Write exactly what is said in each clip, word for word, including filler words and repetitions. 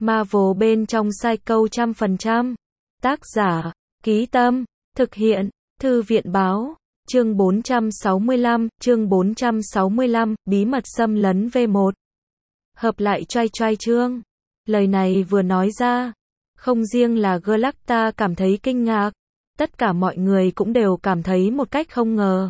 Marvel bên trong Psycho trăm phần trăm. Tác giả, Ký Tâm, thực hiện, Thư viện Báo. Chương bốn trăm sáu mươi lăm, chương bốn trăm sáu mươi lăm, bí mật xâm lấn V một. Hợp lại choai choai chương. Lời này vừa nói ra, không riêng là Galacta cảm thấy kinh ngạc, tất cả mọi người cũng đều cảm thấy một cách không ngờ.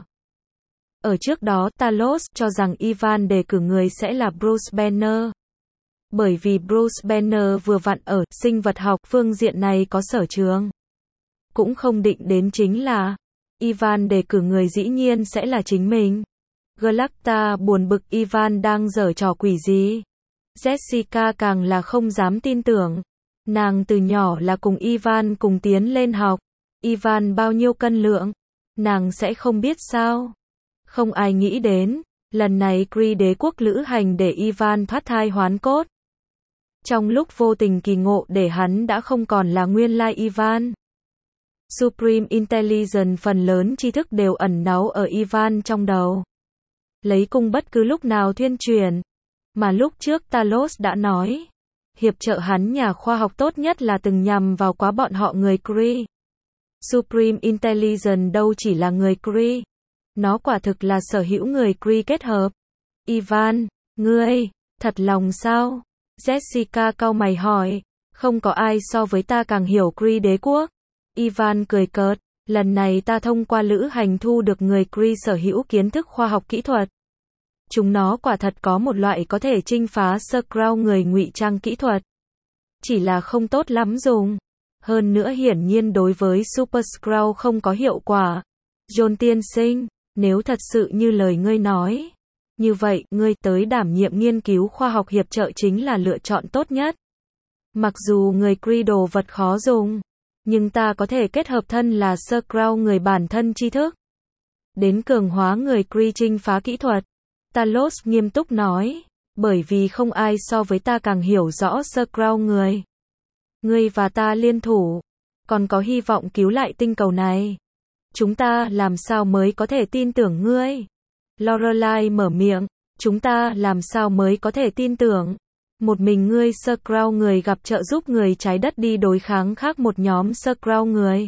Ở trước đó, Talos cho rằng Ivan đề cử người sẽ là Bruce Banner. Bởi vì Bruce Banner vừa vặn ở sinh vật học phương diện này có sở trường. Cũng không định đến chính là Ivan đề cử người dĩ nhiên sẽ là chính mình. Galacta buồn bực Ivan đang giở trò quỷ gì. Jessica càng là không dám tin tưởng. Nàng từ nhỏ là cùng Ivan cùng tiến lên học. Ivan bao nhiêu cân lượng, nàng sẽ không biết sao. Không ai nghĩ đến, lần này Kree đế quốc lữ hành để Ivan thoát thai hoán cốt. Trong lúc vô tình kỳ ngộ để hắn đã không còn là nguyên lai Ivan. Supreme Intelligence phần lớn tri thức đều ẩn náu ở Ivan trong đầu. Lấy cung bất cứ lúc nào thuyên truyền. Mà lúc trước Talos đã nói, hiệp trợ hắn nhà khoa học tốt nhất là từng nhằm vào quá bọn họ người Kree. Supreme Intelligence đâu chỉ là người Kree. Nó quả thực là sở hữu người Kree kết hợp. Ivan, ngươi, thật lòng sao? Jessica cau mày hỏi, không có ai so với ta càng hiểu Kree đế quốc. Ivan cười cợt, lần này ta thông qua lữ hành thu được người Kree sở hữu kiến thức khoa học kỹ thuật. Chúng nó quả thật có một loại có thể chinh phá Skrull người ngụy trang kỹ thuật. Chỉ là không tốt lắm dùng. Hơn nữa hiển nhiên đối với Super Skrull không có hiệu quả. John tiên sinh, nếu thật sự như lời ngươi nói, như vậy, ngươi tới đảm nhiệm nghiên cứu khoa học hiệp trợ chính là lựa chọn tốt nhất. Mặc dù người Kree đồ vật khó dùng, nhưng ta có thể kết hợp thân là Skrull người bản thân tri thức. Đến cường hóa người Kree chinh phá kỹ thuật. Talos nghiêm túc nói, bởi vì không ai so với ta càng hiểu rõ Skrull người. Ngươi và ta liên thủ, còn có hy vọng cứu lại tinh cầu này. Chúng ta làm sao mới có thể tin tưởng ngươi? Lorelai mở miệng, chúng ta làm sao mới có thể tin tưởng? Một mình ngươi Skrull người gặp trợ giúp người trái đất đi đối kháng khác một nhóm Skrull người.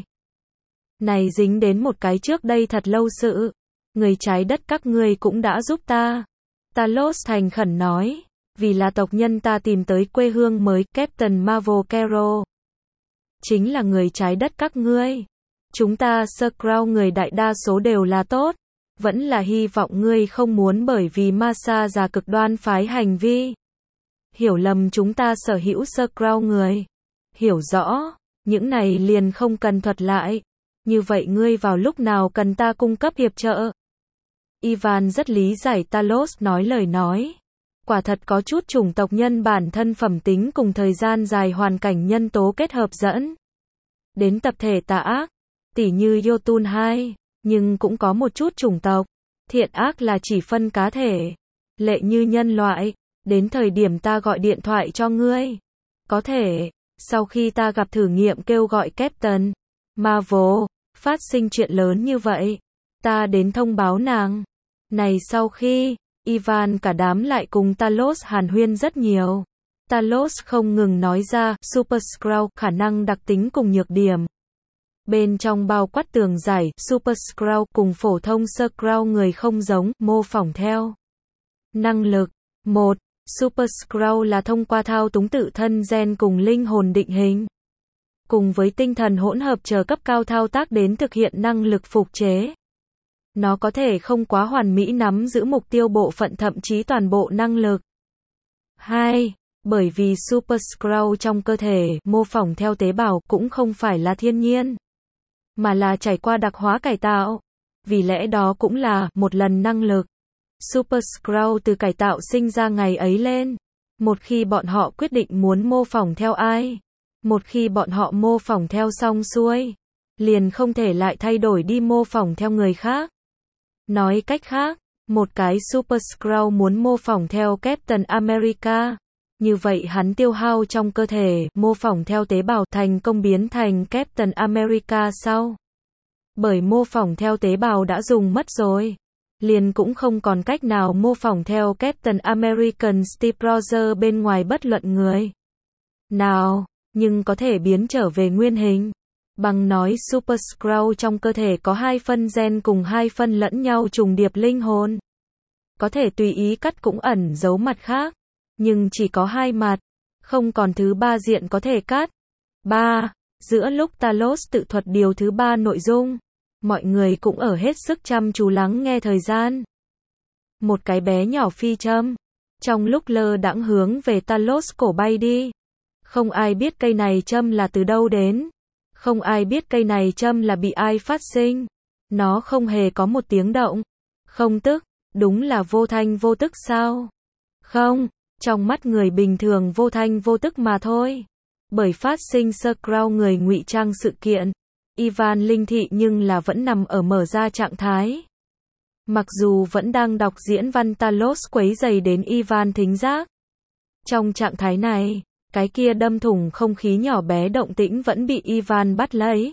Này dính đến một cái trước đây thật lâu sự. Người trái đất các ngươi cũng đã giúp ta. Talos thành khẩn nói, vì là tộc nhân ta tìm tới quê hương mới, Captain Marvel Carol. Chính là người trái đất các ngươi. Chúng ta Skrull người đại đa số đều là tốt. Vẫn là hy vọng ngươi không muốn bởi vì Masa già cực đoan phái hành vi. Hiểu lầm chúng ta sở hữu Skrull người. Hiểu rõ, những này liền không cần thuật lại. Như vậy ngươi vào lúc nào cần ta cung cấp hiệp trợ? Ivan rất lý giải Talos nói lời nói. Quả thật có chút chủng tộc nhân bản thân phẩm tính cùng thời gian dài hoàn cảnh nhân tố kết hợp dẫn đến tập thể tà ác, tỉ như Jotun hai, nhưng cũng có một chút chủng tộc thiện ác là chỉ phân cá thể, lệ như nhân loại. Đến thời điểm ta gọi điện thoại cho ngươi, có thể sau khi ta gặp thử nghiệm kêu gọi Captain Marvel phát sinh chuyện lớn như vậy, ta đến thông báo nàng. Này sau khi Ivan cả đám lại cùng Talos hàn huyên rất nhiều. Talos không ngừng nói ra Super Skrull khả năng đặc tính cùng nhược điểm. Bên trong bao quát tường giải Super Skrull cùng phổ thông Skrull người không giống, mô phỏng theo. Năng lực một. Super Skrull là thông qua thao túng tự thân gen cùng linh hồn định hình, cùng với tinh thần hỗn hợp chờ cấp cao thao tác đến thực hiện năng lực phục chế. Nó có thể không quá hoàn mỹ nắm giữ mục tiêu bộ phận thậm chí toàn bộ năng lực. hai. Bởi vì Super Skrull trong cơ thể mô phỏng theo tế bào cũng không phải là thiên nhiên, mà là trải qua đặc hóa cải tạo. Vì lẽ đó cũng là một lần năng lực. Super Skrull từ cải tạo sinh ra ngày ấy lên. Một khi bọn họ quyết định muốn mô phỏng theo ai, một khi bọn họ mô phỏng theo xong xuôi, liền không thể lại thay đổi đi mô phỏng theo người khác. Nói cách khác, một cái Super Skrull muốn mô phỏng theo Captain America, như vậy hắn tiêu hao trong cơ thể mô phỏng theo tế bào thành công biến thành Captain America sau. Bởi mô phỏng theo tế bào đã dùng mất rồi, liền cũng không còn cách nào mô phỏng theo Captain American Steve Rogers bên ngoài bất luận người. nào, nhưng có thể biến trở về nguyên hình. Bằng nói Super Skrull trong cơ thể có hai phân gen cùng hai phân lẫn nhau trùng điệp linh hồn. Có thể tùy ý cắt cũng ẩn giấu mặt khác, nhưng chỉ có hai mặt, không còn thứ ba diện có thể cắt. ba. Giữa lúc Talos tự thuật điều thứ ba nội dung, mọi người cũng ở hết sức chăm chú lắng nghe thời gian. Một cái bé nhỏ phi châm, trong lúc lơ đãng hướng về Talos cổ bay đi. Không ai biết cây này châm là từ đâu đến. Không ai biết cây này châm là bị ai phát sinh. Nó không hề có một tiếng động. Không tức, đúng là vô thanh vô tức sao? Không, trong mắt người bình thường vô thanh vô tức mà thôi. Bởi phát sinh Skrull người ngụy trang sự kiện, Ivan linh thị nhưng là vẫn nằm ở mở ra trạng thái. Mặc dù vẫn đang đọc diễn văn Talos quấy rầy đến Ivan thính giác. Trong trạng thái này, cái kia đâm thủng không khí nhỏ bé động tĩnh vẫn bị Ivan bắt lấy.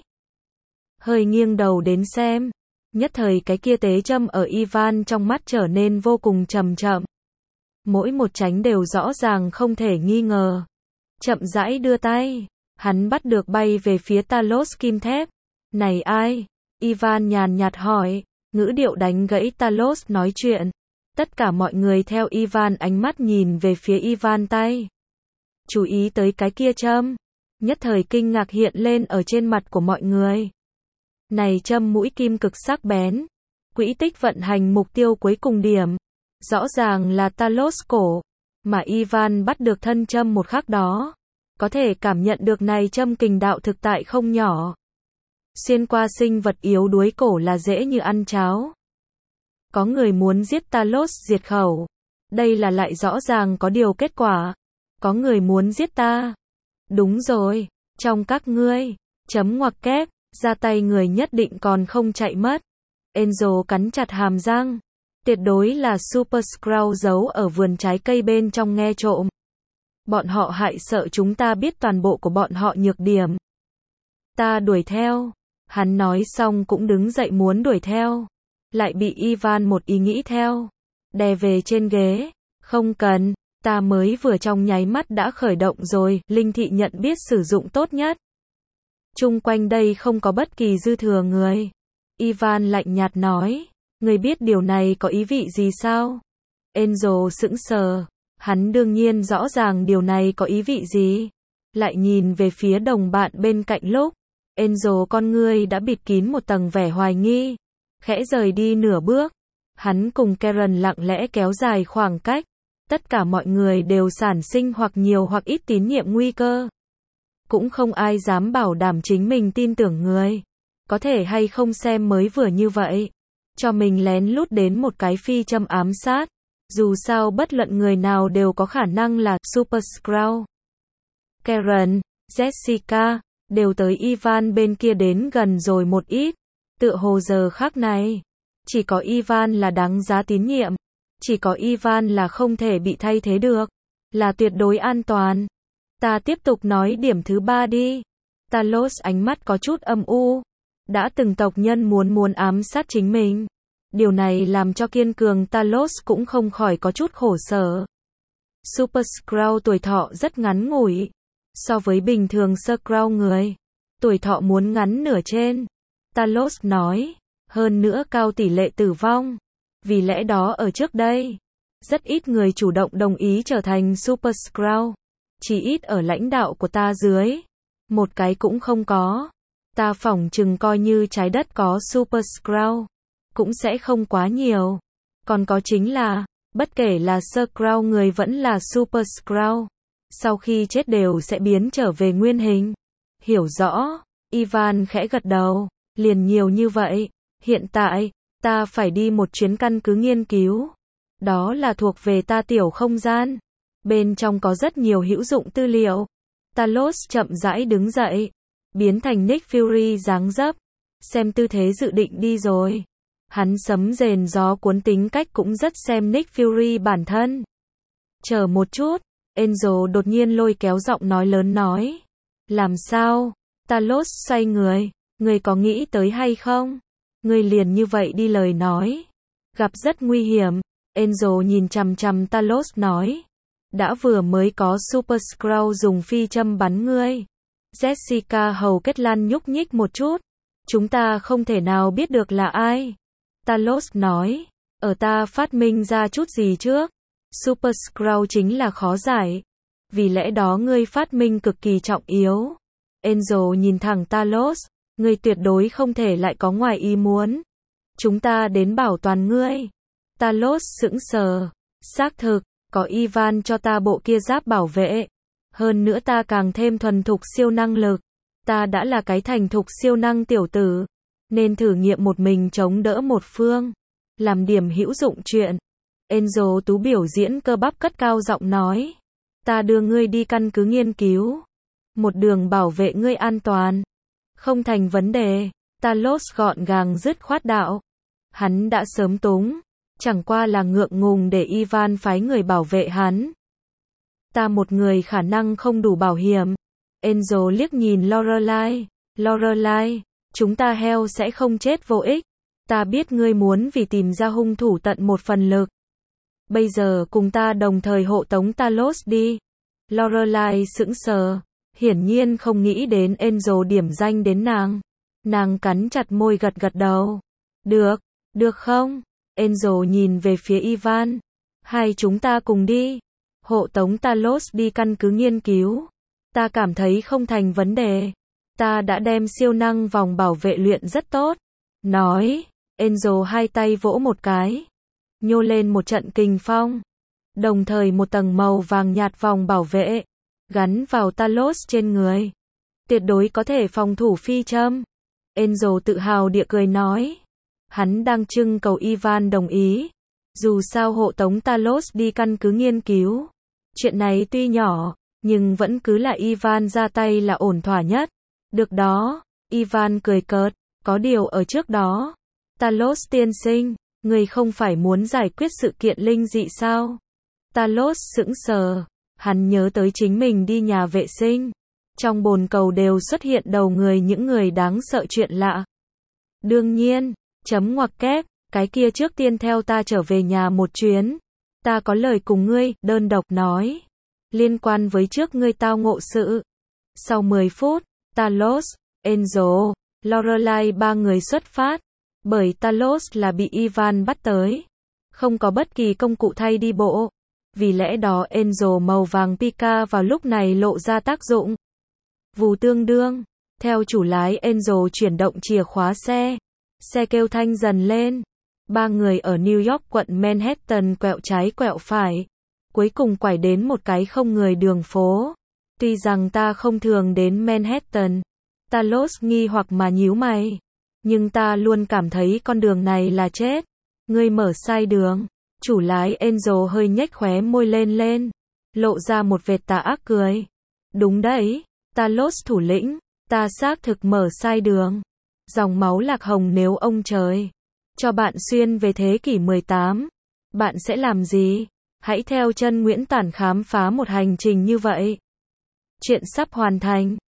Hơi nghiêng đầu đến xem, nhất thời cái kia tế châm ở Ivan trong mắt trở nên vô cùng chậm chậm. Mỗi một chánh đều rõ ràng không thể nghi ngờ. Chậm rãi đưa tay, hắn bắt được bay về phía Talos kim thép. Này ai? Ivan nhàn nhạt hỏi, ngữ điệu đánh gãy Talos nói chuyện. Tất cả mọi người theo Ivan ánh mắt nhìn về phía Ivan tay. Chú ý tới cái kia châm. Nhất thời kinh ngạc hiện lên ở trên mặt của mọi người. Này châm mũi kim cực sắc bén. Quỹ tích vận hành mục tiêu cuối cùng điểm. Rõ ràng là Talos cổ. Mà Ivan bắt được thân châm một khắc đó. Có thể cảm nhận được này châm kình đạo thực tại không nhỏ. Xuyên qua sinh vật yếu đuối cổ là dễ như ăn cháo. Có người muốn giết Talos diệt khẩu. Đây là lại rõ ràng có điều kết quả. Có người muốn giết ta. Đúng rồi, trong các ngươi, chấm ngoặc kép, ra tay người nhất định còn không chạy mất. Angel cắn chặt hàm răng. Tuyệt đối là Super Skrull giấu ở vườn trái cây bên trong nghe trộm. Bọn họ hại sợ chúng ta biết toàn bộ của bọn họ nhược điểm. Ta đuổi theo. Hắn nói xong cũng đứng dậy muốn đuổi theo. Lại bị Ivan một ý nghĩ theo. Đè về trên ghế. Không cần, ta mới vừa trong nháy mắt đã khởi động rồi. Linh thị nhận biết sử dụng tốt nhất. Chung quanh đây không có bất kỳ dư thừa người. Ivan lạnh nhạt nói. Người biết điều này có ý vị gì sao? Angel sững sờ. Hắn đương nhiên rõ ràng điều này có ý vị gì. Lại nhìn về phía đồng bạn bên cạnh lúc. Angel con ngươi đã bịt kín một tầng vẻ hoài nghi. Khẽ rời đi nửa bước. Hắn cùng Karen lặng lẽ kéo dài khoảng cách. Tất cả mọi người đều sản sinh hoặc nhiều hoặc ít tín nhiệm nguy cơ. Cũng không ai dám bảo đảm chính mình tin tưởng người. Có thể hay không xem mới vừa như vậy. Cho mình lén lút đến một cái phi châm ám sát. Dù sao bất luận người nào đều có khả năng là Super Skrull. Karen, Jessica, đều tới Ivan bên kia đến gần rồi một ít. Tựa hồ giờ khắc này, chỉ có Ivan là đáng giá tín nhiệm. Chỉ có Ivan là không thể bị thay thế được. Là tuyệt đối an toàn. Ta tiếp tục nói điểm thứ ba đi. Talos ánh mắt có chút âm u. Đã từng tộc nhân muốn muốn ám sát chính mình. Điều này làm cho kiên cường Talos cũng không khỏi có chút khổ sở. Super Skrull tuổi thọ rất ngắn ngủi. So với bình thường Skrull người, tuổi thọ muốn ngắn nửa trên. Talos nói. Hơn nữa cao tỷ lệ tử vong. Vì lẽ đó ở trước đây, rất ít người chủ động đồng ý trở thành Super Skrull. Chỉ ít ở lãnh đạo của ta dưới. Một cái cũng không có. Ta phỏng chừng coi như trái đất có Super Skrull. Cũng sẽ không quá nhiều. Còn có chính là, bất kể là Skrull người vẫn là Super Skrull. Sau khi chết đều sẽ biến trở về nguyên hình. Hiểu rõ. Ivan khẽ gật đầu. Liền nhiều như vậy. Hiện tại, ta phải đi một chuyến căn cứ nghiên cứu. Đó là thuộc về ta tiểu không gian. Bên trong có rất nhiều hữu dụng tư liệu. Talos chậm rãi đứng dậy. Biến thành Nick Fury dáng dấp. Xem tư thế dự định đi rồi. Hắn sấm rền gió cuốn tính cách cũng rất xem Nick Fury bản thân. Chờ một chút. Angel đột nhiên lôi kéo giọng nói lớn nói. Làm sao? Talos xoay người. Người có nghĩ tới hay không? Người liền như vậy đi lời nói. Gặp rất nguy hiểm. Angel nhìn chằm chằm Talos nói. Đã vừa mới có Super Skrull dùng phi châm bắn ngươi. Jessica hầu kết lăn nhúc nhích một chút. Chúng ta không thể nào biết được là ai. Talos nói. Ở ta phát minh ra chút gì trước. Super Skrull chính là khó giải. Vì lẽ đó ngươi phát minh cực kỳ trọng yếu. Angel nhìn thẳng Talos. Ngươi tuyệt đối không thể lại có ngoài ý muốn. Chúng ta đến bảo toàn ngươi. Talos sững sờ. Xác thực, có Ivan cho ta bộ kia giáp bảo vệ. Hơn nữa ta càng thêm thuần thục siêu năng lực. Ta đã là cái thành thục siêu năng tiểu tử. Nên thử nghiệm một mình chống đỡ một phương. Làm điểm hữu dụng chuyện. Angel tú biểu diễn cơ bắp cất cao giọng nói. Ta đưa ngươi đi căn cứ nghiên cứu. Một đường bảo vệ ngươi an toàn. Không thành vấn đề. Talos gọn gàng dứt khoát đạo. Hắn đã sớm túng. Chẳng qua là ngượng ngùng để Ivan phái người bảo vệ hắn. Ta một người khả năng không đủ bảo hiểm. Angel liếc nhìn Lorelai. Lorelai, chúng ta heo sẽ không chết vô ích. Ta biết ngươi muốn vì tìm ra hung thủ tận một phần lực. Bây giờ cùng ta đồng thời hộ tống Talos đi. Lorelai sững sờ. Hiển nhiên không nghĩ đến Angel điểm danh đến nàng. Nàng cắn chặt môi gật gật đầu. Được, được không? Angel nhìn về phía Ivan. Hai chúng ta cùng đi. Hộ tống Talos đi căn cứ nghiên cứu. Ta cảm thấy không thành vấn đề. Ta đã đem siêu năng vòng bảo vệ luyện rất tốt. Nói. Angel hai tay vỗ một cái. Nhô lên một trận kình phong. Đồng thời một tầng màu vàng nhạt vòng bảo vệ. Gắn vào Talos trên người. Tuyệt đối có thể phòng thủ phi châm. Angel tự hào địa cười nói. Hắn đang trưng cầu Ivan đồng ý. Dù sao hộ tống Talos đi căn cứ nghiên cứu. Chuyện này tuy nhỏ, nhưng vẫn cứ là Ivan ra tay là ổn thỏa nhất. Được đó, Ivan cười cợt, có điều ở trước đó. Talos tiên sinh, người không phải muốn giải quyết sự kiện linh dị sao? Talos sững sờ, hắn nhớ tới chính mình đi nhà vệ sinh. Trong bồn cầu đều xuất hiện đầu người những người đáng sợ chuyện lạ. Đương nhiên, chấm ngoặc kép, cái kia trước tiên theo ta trở về nhà một chuyến. Ta có lời cùng ngươi, đơn độc nói. Liên quan với trước ngươi tao ngộ sự. Sau mười phút, Talos, Angel, Lorelai ba người xuất phát. Bởi Talos là bị Ivan bắt tới. Không có bất kỳ công cụ thay đi bộ. Vì lẽ đó Angel màu vàng Pika vào lúc này lộ ra tác dụng. Vù tương đương. Theo chủ lái Angel chuyển động chìa khóa xe. Xe kêu thanh dần lên. Ba người ở New York quận Manhattan quẹo trái quẹo phải. Cuối cùng quải đến một cái không người đường phố. Tuy rằng ta không thường đến Manhattan. Talos nghi hoặc mà nhíu mày. Nhưng ta luôn cảm thấy con đường này là chết. Ngươi mở sai đường. Chủ lái Angel hơi nhếch khóe môi lên lên. Lộ ra một vệt tà ác cười. Đúng đấy. Talos thủ lĩnh. Ta xác thực mở sai đường. Dòng máu lạc hồng nếu ông trời cho bạn xuyên về thế kỷ mười tám, bạn sẽ làm gì? Hãy theo chân Nguyễn Tản khám phá một hành trình như vậy. Chuyện sắp hoàn thành.